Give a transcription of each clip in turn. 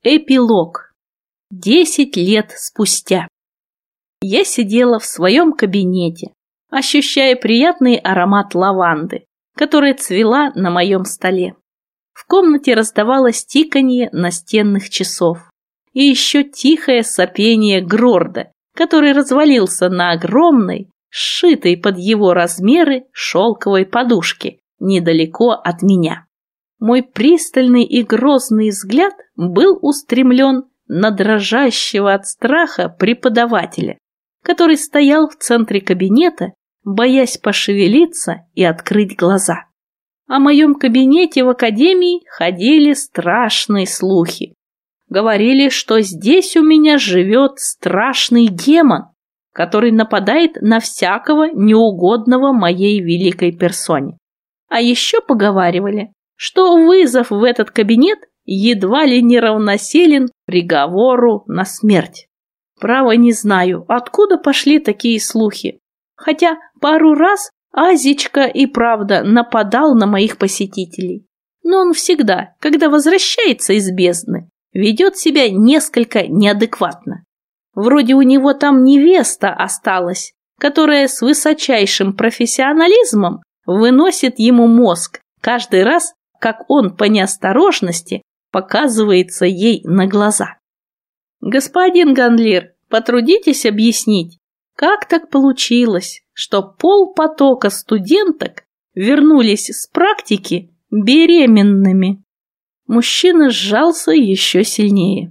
Эпилог. 10 лет спустя. Я сидела в своем кабинете, ощущая приятный аромат лаванды, которая цвела на моем столе. В комнате раздавалось тиканье настенных часов и еще тихое сопение Грорда, который развалился на огромной, сшитой под его размеры шелковой подушке недалеко от меня. Мой пристальный и грозный взгляд был устремлен на дрожащего от страха преподавателя, который стоял в центре кабинета, боясь пошевелиться и открыть глаза. О моем кабинете в академии ходили страшные слухи. Говорили, что здесь у меня живет страшный демон, который нападает на всякого неугодного моей великой персоне. А еще поговаривали, что вызов в этот кабинет едва ли не равносилен приговору на смерть. Право не знаю, откуда пошли такие слухи, хотя пару раз Азичка и правда нападал на моих посетителей. Но он всегда, когда возвращается из бездны, ведет себя несколько неадекватно. Вроде у него там невеста осталась, которая с высочайшим профессионализмом выносит ему мозг каждый раз, как он по неосторожности показывается ей на глаза. Господин Ганлир, потрудитесь объяснить, как так получилось, что полпотока студенток вернулись с практики беременными? Мужчина сжался еще сильнее.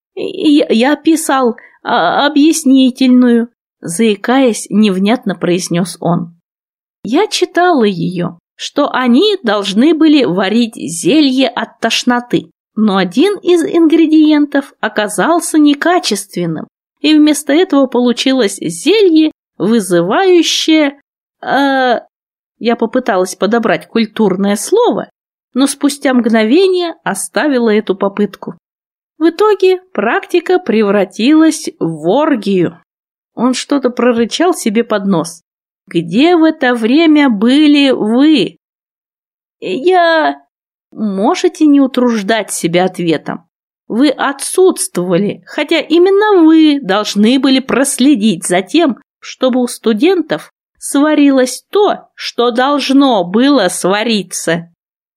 Я писал объяснительную, заикаясь, невнятно произнес он. Я читала ее, что они должны были варить зелье от тошноты, но один из ингредиентов оказался некачественным, и вместо этого получилось зелье, вызывающее... Я попыталась подобрать культурное слово, но спустя мгновение оставила эту попытку. В итоге практика превратилась в оргию. Он что-то прорычал себе под нос. «Где в это время были вы?» Можете не утруждать себя ответом. Вы отсутствовали, хотя именно вы должны были проследить за тем, чтобы у студентов сварилось то, что должно было свариться.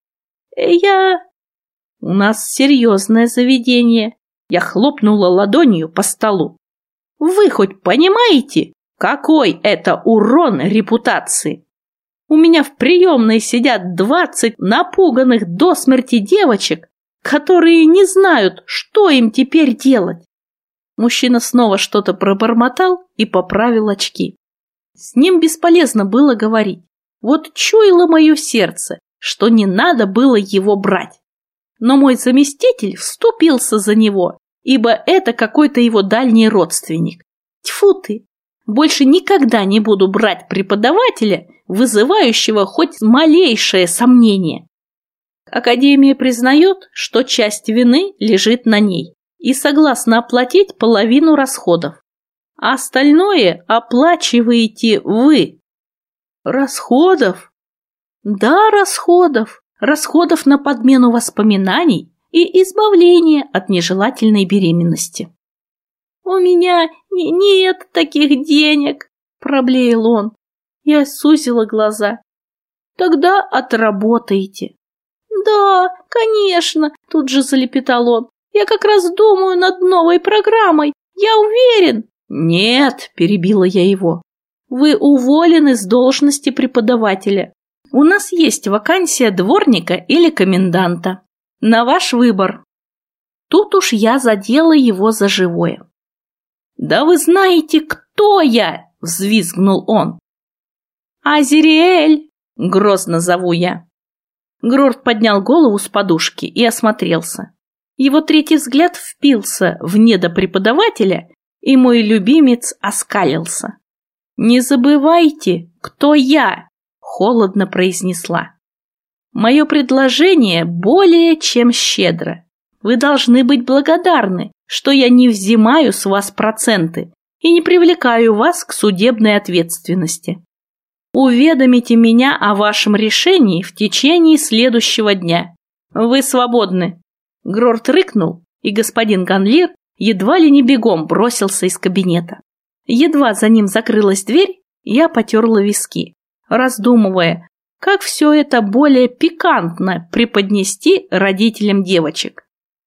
У нас серьезное заведение. Я хлопнула ладонью по столу. Вы хоть понимаете, какой это урон репутации? У меня в приемной сидят 20 напуганных до смерти девочек, которые не знают, что им теперь делать. Мужчина снова что-то пробормотал и поправил очки. С ним бесполезно было говорить. Вот чуяло мое сердце, что не надо было его брать. Но мой заместитель вступился за него, ибо это какой-то его дальний родственник. Тьфу ты! Больше никогда не буду брать преподавателя, вызывающего хоть малейшее сомнение. Академия признает, что часть вины лежит на ней и согласна оплатить половину расходов, а остальное оплачиваете вы. Расходов? Да, расходов. Расходов на подмену воспоминаний и избавление от нежелательной беременности. «У меня нет таких денег», – проблеял он. Я сузила глаза. «Тогда отработаете». «Да, конечно», – тут же залепетал он. «Я как раз думаю над новой программой. Я уверен». «Нет», – перебила я его. «Вы уволены с должности преподавателя. У нас есть вакансия дворника или коменданта. На ваш выбор». Тут уж я задела его за живое. «Да вы знаете, кто я!» – взвизгнул он. «Азириэль!» – грозно зову я. Грорд поднял голову с подушки и осмотрелся. Его третий взгляд впился в недопреподавателя, и мой любимец оскалился. «Не забывайте, кто я!» – холодно произнесла. «Мое предложение более чем щедро. Вы должны быть благодарны, что я не взимаю с вас проценты и не привлекаю вас к судебной ответственности. Уведомите меня о вашем решении в течение следующего дня. Вы свободны». Грорд рыкнул и господин Ганлир едва ли не бегом бросился из кабинета. Едва за ним закрылась дверь, я потерла виски, раздумывая, как все это более пикантно преподнести родителям девочек.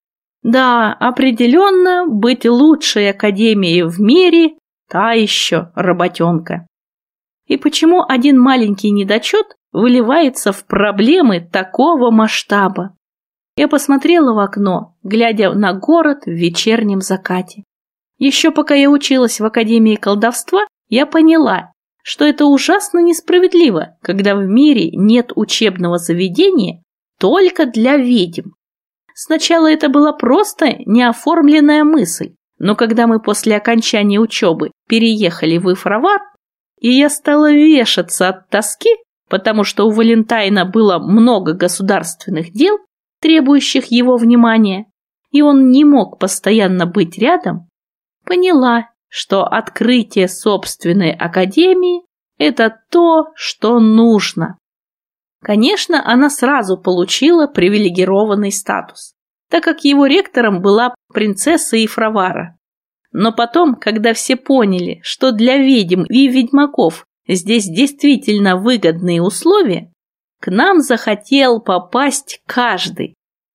Да, определенно, быть лучшей академией в мире – та еще работенка. И почему один маленький недочет выливается в проблемы такого масштаба? Я посмотрела в окно, глядя на город в вечернем закате. Еще пока я училась в Академии колдовства, я поняла, что это ужасно несправедливо, когда в мире нет учебного заведения только для ведьм. Сначала это была просто неоформленная мысль, но когда мы после окончания учебы переехали в Ифравар, и я стала вешаться от тоски, потому что у Валентайна было много государственных дел, требующих его внимания, и он не мог постоянно быть рядом, поняла, что открытие собственной академии – это то, что нужно. Конечно, она сразу получила привилегированный статус, так как его ректором была принцесса Ифравара. Но потом, когда все поняли, что для ведьм и ведьмаков здесь действительно выгодные условия, к нам захотел попасть каждый.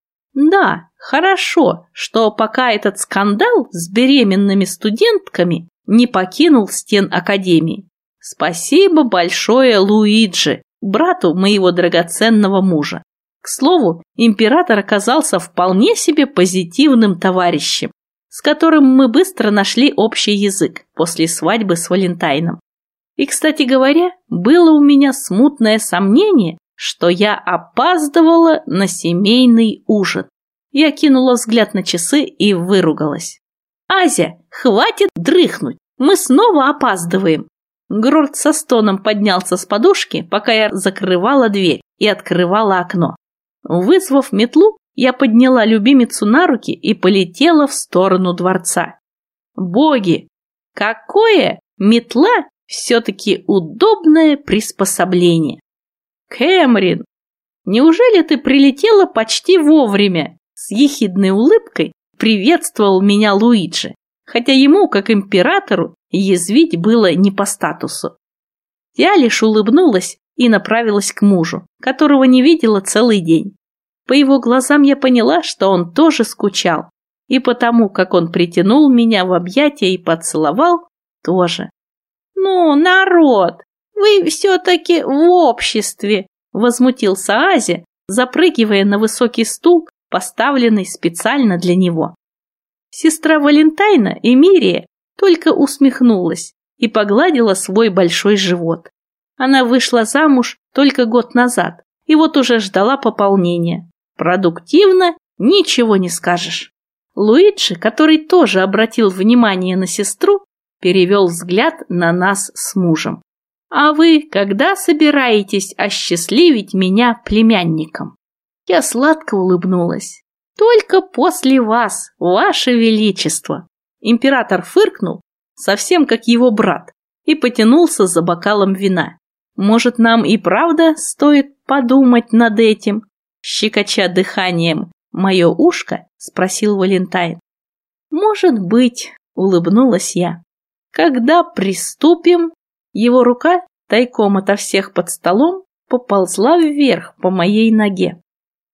Да, хорошо, что пока этот скандал с беременными студентками не покинул стен академии. Спасибо большое Луиджи, брату моего драгоценного мужа. К слову, император оказался вполне себе позитивным товарищем, с которым мы быстро нашли общий язык после свадьбы с Валентайном. И, кстати говоря, было у меня смутное сомнение, что я опаздывала на семейный ужин. Я кинула взгляд на часы и выругалась. «Азя, хватит дрыхнуть, мы снова опаздываем!» Грорт со стоном поднялся с подушки, пока я закрывала дверь и открывала окно. Вызвав метлу, я подняла любимицу на руки и полетела в сторону дворца. Боги, какое метла все-таки удобное приспособление! Кэмрин, неужели ты прилетела почти вовремя? С ехидной улыбкой приветствовал меня Луиджи, хотя ему, как императору, язвить было не по статусу. Я лишь улыбнулась и направилась к мужу, которого не видела целый день. По его глазам я поняла, что он тоже скучал, и потому, как он притянул меня в объятия и поцеловал, тоже. «Ну, народ, вы все-таки в обществе!» – возмутился Азя, запрыгивая на высокий стул, поставленный специально для него. Сестра Валентайна, Эмирия, только усмехнулась и погладила свой большой живот. Она вышла замуж только год назад, и вот уже ждала пополнения. Продуктивно, ничего не скажешь. Луиджи, который тоже обратил внимание на сестру, перевел взгляд на нас с мужем. «А вы когда собираетесь осчастливить меня племянником?» Я сладко улыбнулась. «Только после вас, ваше величество!» Император фыркнул, совсем как его брат, и потянулся за бокалом вина. «Может, нам и правда стоит подумать над этим?» Щекоча дыханием мое ушко, спросил Валентайн. «Может быть», — улыбнулась я. «Когда приступим?» Его рука, тайком ото всех под столом, поползла вверх по моей ноге.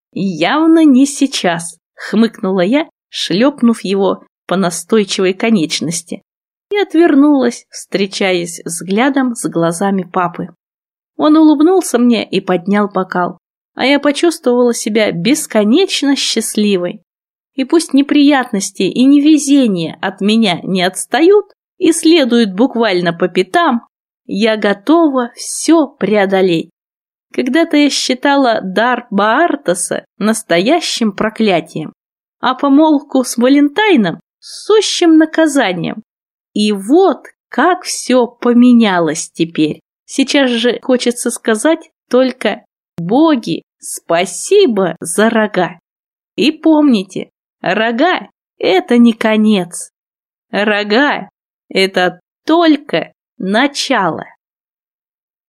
«Явно не сейчас», — хмыкнула я, шлепнув его по настойчивой конечности, и отвернулась, встречаясь взглядом с глазами папы. Он улыбнулся мне и поднял бокал, а я почувствовала себя бесконечно счастливой. И пусть неприятности и невезения от меня не отстают и следуют буквально по пятам, я готова все преодолеть. Когда-то я считала дар Баартаса настоящим проклятием, а помолвку с Валентайном сущим наказанием. И вот как все поменялось теперь. Сейчас же хочется сказать только «Боги, спасибо за рога». И помните, рога – это не конец. Рога – это только начало.